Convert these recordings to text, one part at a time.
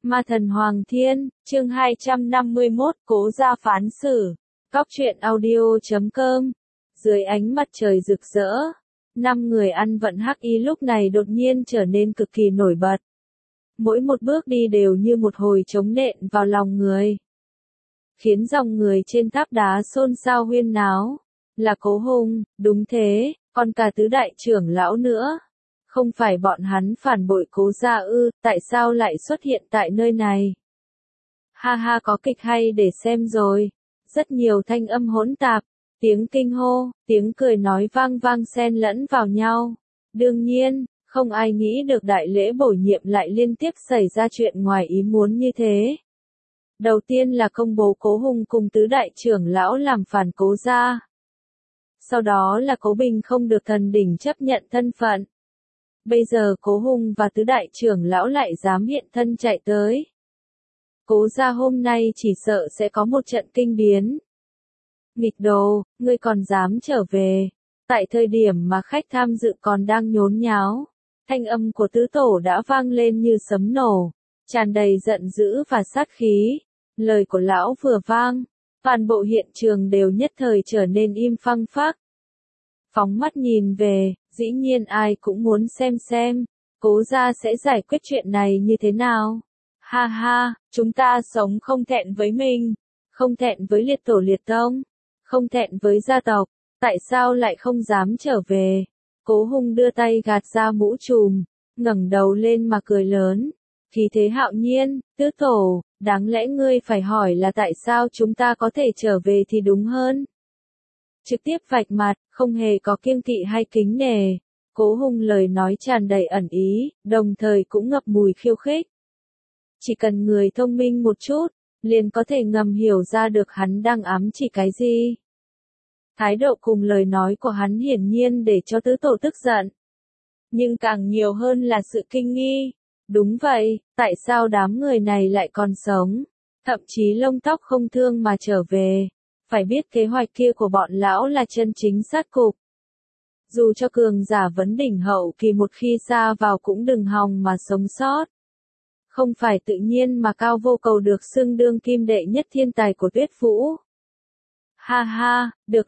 Ma thần Hoàng Thiên, chương 251, Cố gia phán xử. Cóc truyện audio.com. Dưới ánh mặt trời rực rỡ, 5 người ăn vận hắc y lúc này đột nhiên trở nên cực kỳ nổi bật. Mỗi một bước đi đều như một hồi trống nện vào lòng người, khiến dòng người trên tháp đá xôn xao huyên náo. Là Cố Hùng, đúng thế, còn cả tứ đại trưởng lão nữa. Không phải bọn hắn phản bội Cố gia ư, tại sao lại xuất hiện tại nơi này? Ha ha, có kịch hay để xem rồi. Rất nhiều thanh âm hỗn tạp, tiếng kinh hô, tiếng cười nói vang vang xen lẫn vào nhau. Đương nhiên, không ai nghĩ được đại lễ bổ nhiệm lại liên tiếp xảy ra chuyện ngoài ý muốn như thế. Đầu tiên là công bố Cố Hùng cùng tứ đại trưởng lão làm phản Cố gia. Sau đó là Cố Bình không được thần đỉnh chấp nhận thân phận. Bây giờ Cố Hùng và tứ đại trưởng lão lại dám hiện thân chạy tới. Cố gia hôm nay chỉ sợ sẽ có một trận kinh biến. Nghịch đồ, ngươi còn dám trở về. Tại thời điểm mà khách tham dự còn đang nhốn nháo, thanh âm của tứ tổ đã vang lên như sấm nổ, tràn đầy giận dữ và sát khí. Lời của lão vừa vang, toàn bộ hiện trường đều nhất thời trở nên im phăng phắc. Phóng mắt nhìn về, dĩ nhiên ai cũng muốn xem, Cố gia sẽ giải quyết chuyện này như thế nào. Ha ha, chúng ta sống không thẹn với mình, không thẹn với liệt tổ liệt tông, không thẹn với gia tộc, tại sao lại không dám trở về? Cố Hùng đưa tay gạt ra mũ trùm, ngẩng đầu lên mà cười lớn, khí thế hạo nhiên. Tứ tổ, đáng lẽ ngươi phải hỏi là tại sao chúng ta có thể trở về thì đúng hơn. Trực tiếp vạch mặt, không hề có kiêng kỵ hay kính nể. Cố Hùng lời nói tràn đầy ẩn ý, đồng thời cũng ngập mùi khiêu khích. Chỉ cần người thông minh một chút, liền có thể ngầm hiểu ra được hắn đang ám chỉ cái gì. Thái độ cùng lời nói của hắn hiển nhiên để cho tứ tổ tức giận. Nhưng càng nhiều hơn là sự kinh nghi. Đúng vậy, tại sao đám người này lại còn sống? Thậm chí lông tóc không thương mà trở về. Phải biết kế hoạch kia của bọn lão là chân chính sát cục. Dù cho cường giả vấn đỉnh hậu kỳ một khi xa vào cũng đừng hòng mà sống sót. Không phải tự nhiên mà Cao Vô Cầu được xưng đương kim đệ nhất thiên tài của Tuyết Vũ. Ha ha, được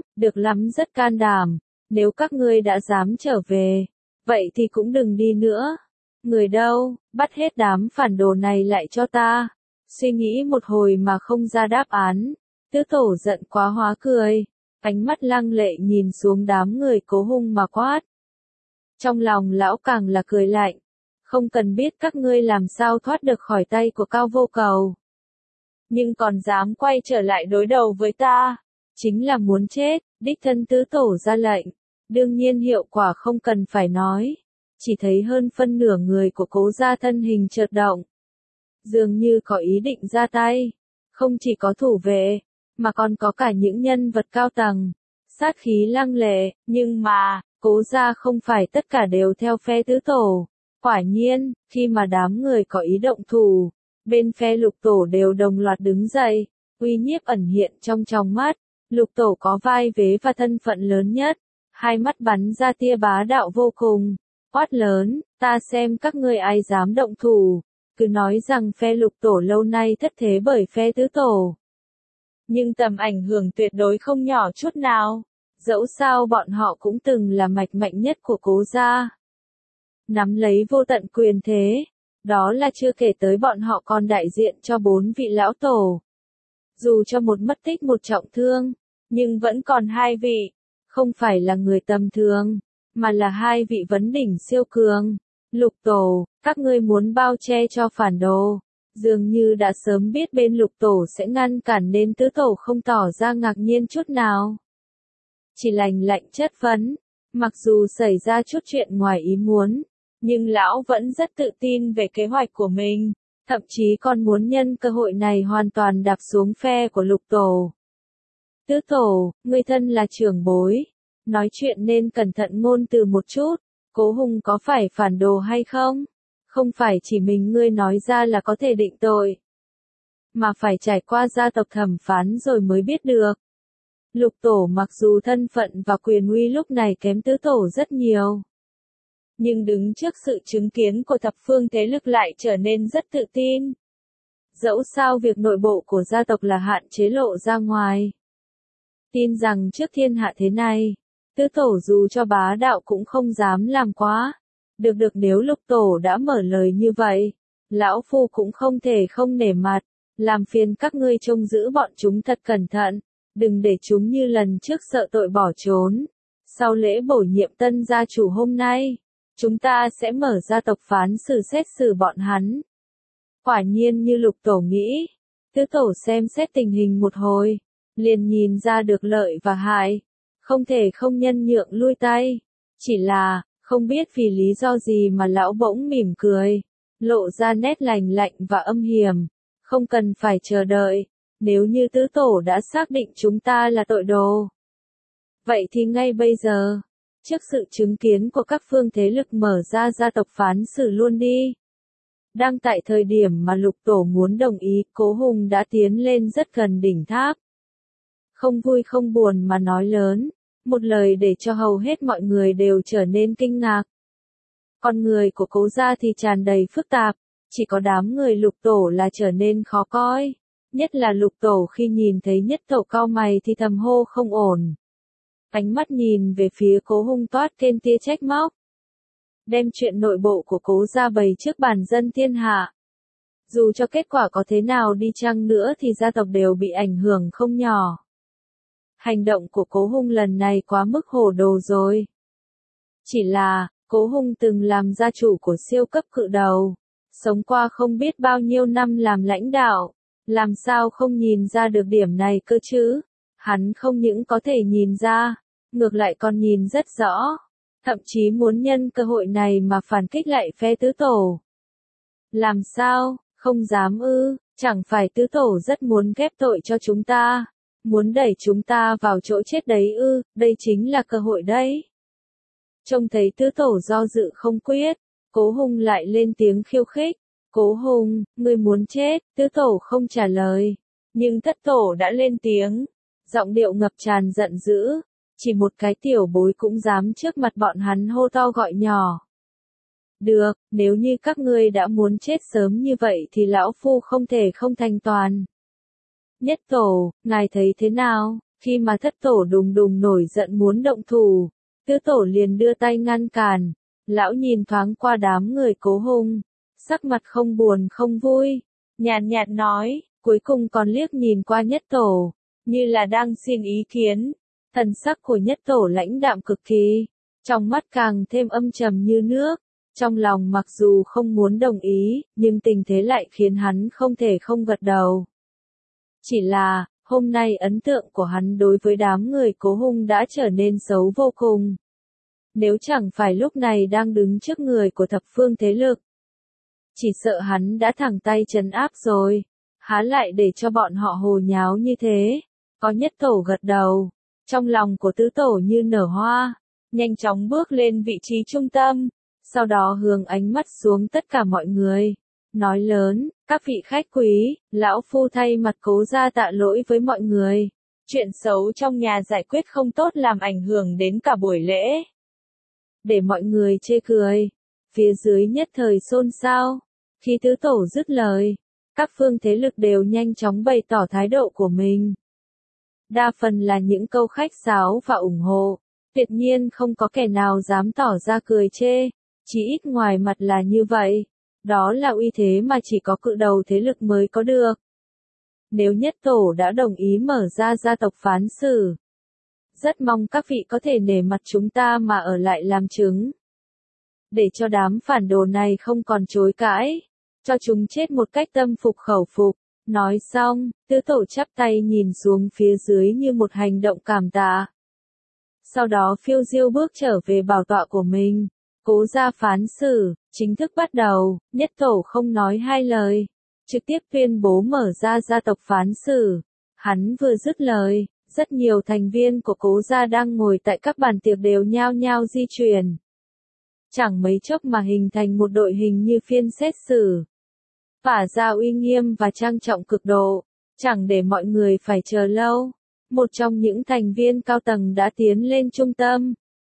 lắm rất can đảm. Nếu các ngươi đã dám trở về, vậy thì cũng đừng đi nữa. Người đâu, bắt hết đám phản đồ này lại cho ta. Suy nghĩ một hồi mà không ra đáp án. Tứ tổ giận quá hóa cười, ánh mắt lăng lệ nhìn xuống đám người Cố Hùng mà quát. Trong lòng lão càng là cười lạnh, không cần biết các ngươi làm sao thoát được khỏi tay của Cao Vô Cầu. Nhưng còn dám quay trở lại đối đầu với ta, chính là muốn chết. Đích thân tứ tổ ra lệnh, đương nhiên hiệu quả không cần phải nói. Chỉ thấy hơn phân nửa người của Cố gia thân hình chợt động, dường như có ý định ra tay. Không chỉ có thủ vệ, mà còn có cả những nhân vật cao tầng, sát khí lăng lệ. Nhưng mà, Cố gia không phải tất cả đều theo phe tứ tổ. Quả nhiên, khi mà đám người có ý động thủ, bên phe lục tổ đều đồng loạt đứng dậy, uy nhiếp ẩn hiện trong tròng mắt. Lục tổ có vai vế và thân phận lớn nhất, hai mắt bắn ra tia bá đạo vô cùng, quát lớn, ta xem các ngươi ai dám động thủ. Cứ nói rằng phe lục tổ lâu nay thất thế bởi phe tứ tổ, nhưng tầm ảnh hưởng tuyệt đối không nhỏ chút nào. Dẫu sao bọn họ cũng từng là mạch mạnh nhất của Cố gia, nắm lấy vô tận quyền thế. Đó là chưa kể tới bọn họ còn đại diện cho 4 vị lão tổ. Dù cho một mất tích một trọng thương, nhưng vẫn còn 2 vị, không phải là người tầm thường, mà là 2 vị vấn đỉnh siêu cường. Lục tổ, các ngươi muốn bao che cho phản đồ, dường như đã sớm biết bên lục tổ sẽ ngăn cản nên tứ tổ không tỏ ra ngạc nhiên chút nào. Chỉ lạnh lạnh chất vấn, mặc dù xảy ra chút chuyện ngoài ý muốn, nhưng lão vẫn rất tự tin về kế hoạch của mình, thậm chí còn muốn nhân cơ hội này hoàn toàn đạp xuống phe của lục tổ. Tứ tổ, ngươi thân là trưởng bối, nói chuyện nên cẩn thận ngôn từ một chút. Cố Hùng có phải phản đồ hay không? Không phải chỉ mình ngươi nói ra là có thể định tội, mà phải trải qua gia tộc thẩm phán rồi mới biết được. Lục tổ mặc dù thân phận và quyền uy lúc này kém tứ tổ rất nhiều, nhưng đứng trước sự chứng kiến của thập phương thế lực lại trở nên rất tự tin. Dẫu sao việc nội bộ của gia tộc là hạn chế lộ ra ngoài. Tin rằng trước thiên hạ thế này, tứ tổ dù cho bá đạo cũng không dám làm quá. Được nếu Lục tổ đã mở lời như vậy, lão phu cũng không thể không nể mặt, làm phiền các ngươi trông giữ bọn chúng thật cẩn thận, đừng để chúng như lần trước sợ tội bỏ trốn. Sau lễ bổ nhiệm tân gia chủ hôm nay, chúng ta sẽ mở ra tộc phán xử xét xử bọn hắn. Quả nhiên như Lục tổ nghĩ, tứ tổ xem xét tình hình một hồi, liền nhìn ra được lợi và hại, không thể không nhân nhượng lui tay. Chỉ là, không biết vì lý do gì mà lão bỗng mỉm cười, lộ ra nét lành lạnh và âm hiểm. Không cần phải chờ đợi, nếu như tứ tổ đã xác định chúng ta là tội đồ. Vậy thì ngay bây giờ, trước sự chứng kiến của các phương thế lực mở ra gia tộc phán xử luôn đi. Đang tại thời điểm mà Lục tổ muốn đồng ý, Cố Hùng đã tiến lên rất gần đỉnh tháp. Không vui không buồn mà nói lớn, một lời để cho hầu hết mọi người đều trở nên kinh ngạc. Con người của Cố gia thì tràn đầy phức tạp, chỉ có đám người Lục tổ là trở nên khó coi. Nhất là Lục tổ khi nhìn thấy Nhất tổ cau mày thì thầm hô không ổn. Ánh mắt nhìn về phía Cố Hùng toát thêm tia trách móc. Đem chuyện nội bộ của Cố gia bày trước bàn dân thiên hạ. Dù cho kết quả có thế nào đi chăng nữa thì gia tộc đều bị ảnh hưởng không nhỏ. Hành động của Cố Hùng lần này quá mức hồ đồ rồi. Chỉ là, Cố Hùng từng làm gia chủ của siêu cấp cự đầu, sống qua không biết bao nhiêu năm làm lãnh đạo, làm sao không nhìn ra được điểm này cơ chứ? Hắn không những có thể nhìn ra, ngược lại còn nhìn rất rõ, thậm chí muốn nhân cơ hội này mà phản kích lại phe tứ tổ. Làm sao, không dám ư, chẳng phải tứ tổ rất muốn ghép tội cho chúng ta, muốn đẩy chúng ta vào chỗ chết đấy ư, đây chính là cơ hội đấy. Trông thấy tứ tổ do dự không quyết, Cố Hùng lại lên tiếng khiêu khích. Cố Hùng, ngươi muốn chết, tứ tổ không trả lời. Nhưng thất tổ đã lên tiếng, giọng điệu ngập tràn giận dữ, chỉ một cái tiểu bối cũng dám trước mặt bọn hắn hô to gọi nhỏ. Được, nếu như các ngươi đã muốn chết sớm như vậy thì lão phu không thể không thành toàn. Nhất tổ, ngài thấy thế nào? Khi mà thất tổ đùng đùng nổi giận muốn động thủ, tứ tổ liền đưa tay ngăn cản. Lão nhìn thoáng qua đám người Cố Hùng, sắc mặt không buồn không vui, nhàn nhạt nói, cuối cùng còn liếc nhìn qua Nhất tổ, như là đang xin ý kiến. Thần sắc của Nhất tổ lãnh đạm cực kỳ, trong mắt càng thêm âm trầm như nước, trong lòng mặc dù không muốn đồng ý, nhưng tình thế lại khiến hắn không thể không gật đầu. Chỉ là, hôm nay ấn tượng của hắn đối với đám người Cố Hùng đã trở nên xấu vô cùng. Nếu chẳng phải lúc này đang đứng trước người của thập phương thế lực, chỉ sợ hắn đã thẳng tay trấn áp rồi, há lại để cho bọn họ hồ nháo như thế. Có Nhất tổ gật đầu, trong lòng của tứ tổ như nở hoa, nhanh chóng bước lên vị trí trung tâm, sau đó hướng ánh mắt xuống tất cả mọi người, nói lớn, các vị khách quý, lão phu thay mặt Cố gia tạ lỗi với mọi người. Chuyện xấu trong nhà giải quyết không tốt làm ảnh hưởng đến cả buổi lễ. Để mọi người chê cười, phía dưới nhất thời xôn xao. Khi tứ tổ dứt lời, các phương thế lực đều nhanh chóng bày tỏ thái độ của mình. Đa phần là những câu khách sáo và ủng hộ, tuyệt nhiên không có kẻ nào dám tỏ ra cười chê, chỉ ít ngoài mặt là như vậy. Đó là uy thế mà chỉ có cự đầu thế lực mới có được. Nếu Nhất tổ đã đồng ý mở ra gia tộc phán xử, rất mong các vị có thể nể mặt chúng ta mà ở lại làm chứng. Để cho đám phản đồ này không còn chối cãi, cho chúng chết một cách tâm phục khẩu phục. Nói xong, tứ tổ chắp tay nhìn xuống phía dưới như một hành động cảm tạ. Sau đó phiêu diêu bước trở về bảo tọa của mình. Cố gia phán xử, chính thức bắt đầu, Nhất tổ không nói hai lời, trực tiếp tuyên bố mở ra gia tộc phán xử. Hắn vừa dứt lời, rất nhiều thành viên của Cố gia đang ngồi tại các bàn tiệc đều nhao nhao di chuyển. Chẳng mấy chốc mà hình thành một đội hình như phiên xét xử. Tỏa ra uy nghiêm và trang trọng cực độ, chẳng để mọi người phải chờ lâu. Một trong những thành viên cao tầng đã tiến lên trung tâm.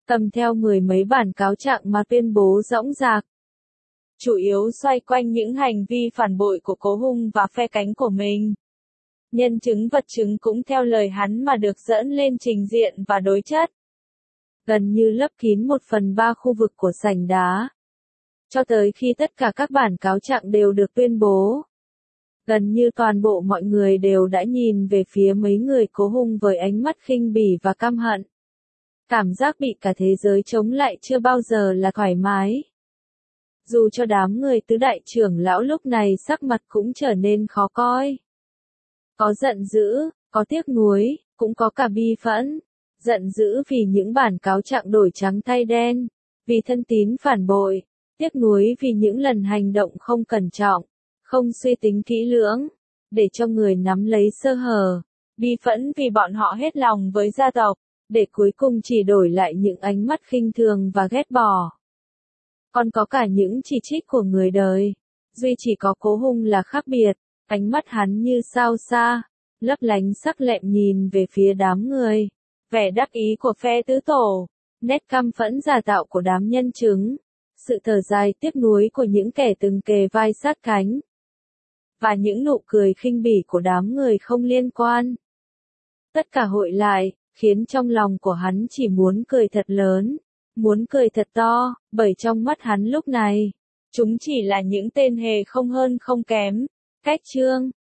cầm theo mười mấy bản cáo trạng mà tuyên bố rõng rạc. Chủ yếu xoay quanh những hành vi phản bội của Cố Hùng và phe cánh của mình. Nhân chứng vật chứng cũng theo lời hắn mà được dẫn lên trình diện và đối chất. Gần như lấp kín 1/3 khu vực của sảnh đá. Cho tới khi tất cả các bản cáo trạng đều được tuyên bố. Gần như toàn bộ mọi người đều đã nhìn về phía mấy người Cố Hùng với ánh mắt khinh bỉ và căm hận. Cảm giác bị cả thế giới chống lại chưa bao giờ là thoải mái. Dù cho đám người tứ đại trưởng lão lúc này sắc mặt cũng trở nên khó coi. Có giận dữ, có tiếc nuối, cũng có cả bi phẫn. Giận dữ vì những bản cáo trạng đổi trắng thay đen, vì thân tín phản bội, tiếc nuối vì những lần hành động không cẩn trọng, không suy tính kỹ lưỡng, để cho người nắm lấy sơ hở, bi phẫn vì bọn họ hết lòng với gia tộc, để cuối cùng chỉ đổi lại những ánh mắt khinh thường và ghét bỏ. Còn có cả những chỉ trích của người đời. Duy chỉ có Cố Hùng là khác biệt, ánh mắt hắn như sao xa, lấp lánh sắc lẹm nhìn về phía đám người. Vẻ đắc ý của phe tứ tổ, nét căm phẫn giả tạo của đám nhân chứng, sự thở dài tiếc nuối của những kẻ từng kề vai sát cánh, và những nụ cười khinh bỉ của đám người không liên quan. Tất cả hội lại, khiến trong lòng của hắn chỉ muốn cười thật lớn, muốn cười thật to, bởi trong mắt hắn lúc này, chúng chỉ là những tên hề không hơn không kém. Cách chương